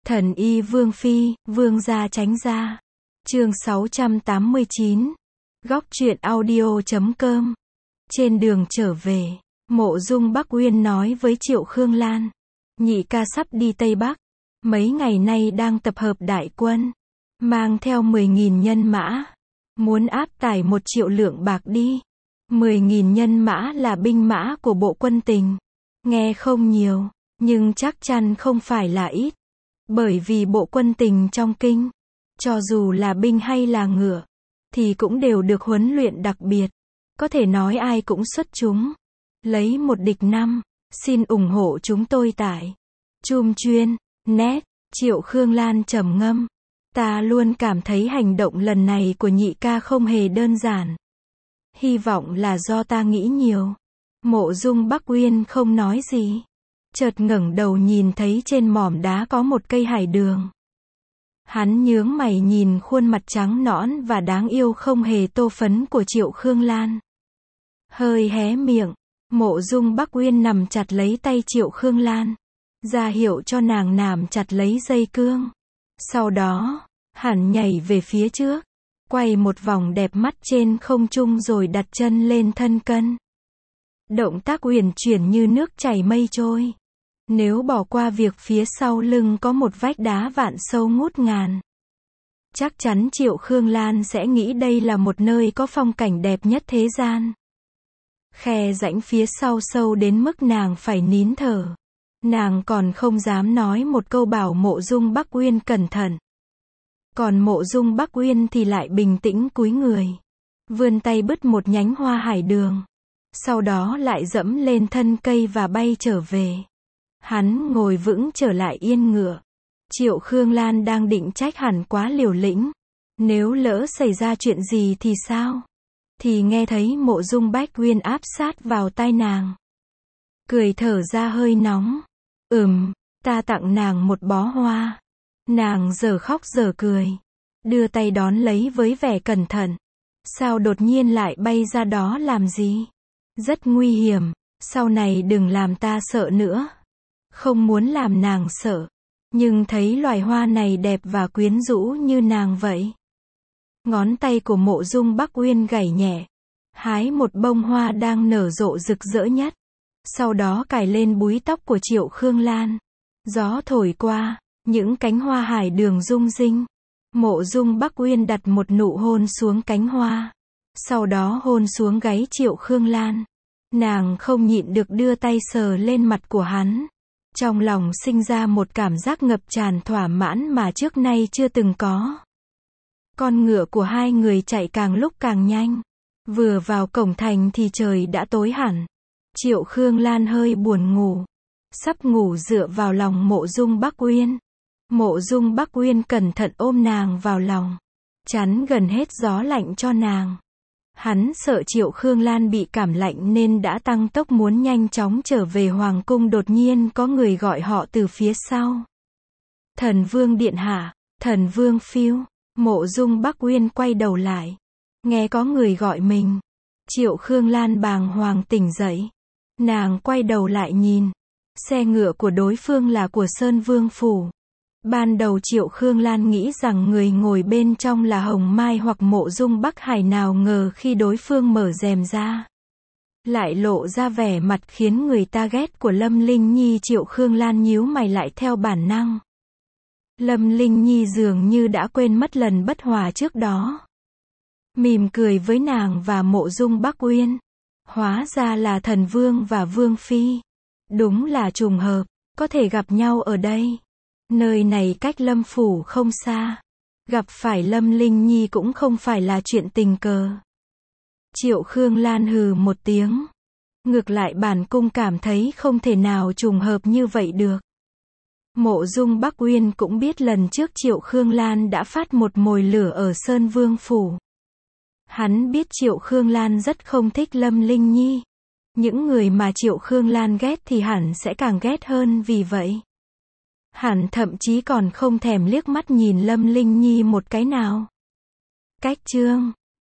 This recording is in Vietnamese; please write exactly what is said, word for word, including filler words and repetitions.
Thần y Vương Phi, Vương gia tránh ra. Chương sáu trăm tám mươi chín. Góc truyện audio chấm com. Trên đường trở về, Mộ Dung Bắc Uyên nói với Triệu Khương Lan, nhị ca sắp đi Tây Bắc, mấy ngày nay đang tập hợp đại quân, mang theo mười nghìn nhân mã, muốn áp tải một triệu lượng bạc đi. mười nghìn nhân mã là binh mã của bộ quân Tình. Nghe không nhiều, nhưng chắc chắn không phải là ít. Bởi vì bộ quân Tình trong kinh, cho dù là binh hay là ngựa, thì cũng đều được huấn luyện đặc biệt. Có thể nói ai cũng xuất chúng. Lấy một địch năm, xin ủng hộ chúng tôi tại Chum Chuyên, net. Triệu Khương Lan trầm ngâm. Ta luôn cảm thấy hành động lần này của nhị ca không hề đơn giản. Hy vọng là do ta nghĩ nhiều. Mộ Dung Bắc Uyên không nói gì. Chợt ngẩng đầu nhìn thấy trên mỏm đá có một cây hải đường. Hắn nhướng mày nhìn khuôn mặt trắng nõn và đáng yêu không hề tô phấn của Triệu Khương Lan. Hơi hé miệng, Mộ Dung Bắc Uyên nằm chặt lấy tay Triệu Khương Lan, ra hiệu cho nàng nằm chặt lấy dây cương. Sau đó, hắn nhảy về phía trước, quay một vòng đẹp mắt trên không trung rồi đặt chân lên thân cân. Động tác uyển chuyển như nước chảy mây trôi. Nếu bỏ qua việc phía sau lưng có một vách đá vạn sâu ngút ngàn, chắc chắn Triệu Khương Lan sẽ nghĩ đây là một nơi có phong cảnh đẹp nhất thế gian. Khe rãnh phía sau sâu đến mức nàng phải nín thở. Nàng còn không dám nói một câu bảo Mộ Dung Bắc Uyên cẩn thận. Còn Mộ Dung Bắc Uyên thì lại bình tĩnh cúi người, vươn tay bứt một nhánh hoa hải đường, sau đó lại dẫm lên thân cây và bay trở về. Hắn ngồi vững trở lại yên ngựa. Triệu Khương Lan đang định trách hẳn quá liều lĩnh, nếu lỡ xảy ra chuyện gì thì sao? Thì nghe thấy Mộ Dung Bắc Uyên áp sát vào tai nàng, cười thở ra hơi nóng. Ừm, ta tặng nàng một bó hoa. Nàng giờ khóc giờ cười, đưa tay đón lấy với vẻ cẩn thận. Sao đột nhiên lại bay ra đó làm gì? Rất nguy hiểm, sau này đừng làm ta sợ nữa. Không muốn làm nàng sợ, nhưng thấy loài hoa này đẹp và quyến rũ như nàng vậy. Ngón tay của Mộ Dung Bắc Uyên gảy nhẹ, hái một bông hoa đang nở rộ rực rỡ nhất. Sau đó cài lên búi tóc của Triệu Khương Lan. Gió thổi qua, những cánh hoa hải đường rung rinh. Mộ Dung Bắc Uyên đặt một nụ hôn xuống cánh hoa, sau đó hôn xuống gáy Triệu Khương Lan. Nàng không nhịn được đưa tay sờ lên mặt của hắn. Trong lòng sinh ra một cảm giác ngập tràn thỏa mãn mà trước nay chưa từng có. Con ngựa của hai người chạy càng lúc càng nhanh. Vừa vào cổng thành thì trời đã tối hẳn. Triệu Khương Lan hơi buồn ngủ, sắp ngủ dựa vào lòng Mộ Dung Bắc Uyên. Mộ Dung Bắc Uyên cẩn thận ôm nàng vào lòng, chắn gần hết gió lạnh cho nàng. Hắn sợ Triệu Khương Lan bị cảm lạnh nên đã tăng tốc muốn nhanh chóng trở về hoàng cung. Đột nhiên có người gọi họ từ phía sau. Thần Vương điện hạ, Thần Vương phiêu. Mộ Dung Bắc Uyên quay đầu lại, nghe có người gọi mình. Triệu Khương Lan bàng hoàng tỉnh dậy. Nàng quay đầu lại nhìn, xe ngựa của đối phương là của Sơn Vương phủ. Ban đầu Triệu Khương Lan nghĩ rằng người ngồi bên trong là Hồng Mai hoặc Mộ Dung Bắc Hải, nào ngờ khi đối phương mở rèm ra, lại lộ ra vẻ mặt khiến người ta ghét của Lâm Linh Nhi. Triệu Khương Lan nhíu mày lại theo bản năng. Lâm Linh Nhi dường như đã quên mất lần bất hòa trước đó, mỉm cười với nàng và Mộ Dung Bắc Uyên. Hóa ra là Thần Vương và Vương Phi. Đúng là trùng hợp, có thể gặp nhau ở đây. Nơi này cách Lâm phủ không xa. Gặp phải Lâm Linh Nhi cũng không phải là chuyện tình cờ. Triệu Khương Lan hừ một tiếng. Ngược lại bản cung cảm thấy không thể nào trùng hợp như vậy được. Mộ Dung Bắc Uyên cũng biết lần trước Triệu Khương Lan đã phát một mồi lửa ở Sơn Vương phủ. Hắn biết Triệu Khương Lan rất không thích Lâm Linh Nhi. Những người mà Triệu Khương Lan ghét thì hẳn sẽ càng ghét hơn vì vậy. Hẳn thậm chí còn không thèm liếc mắt nhìn Lâm Linh Nhi một cái nào. Cách chương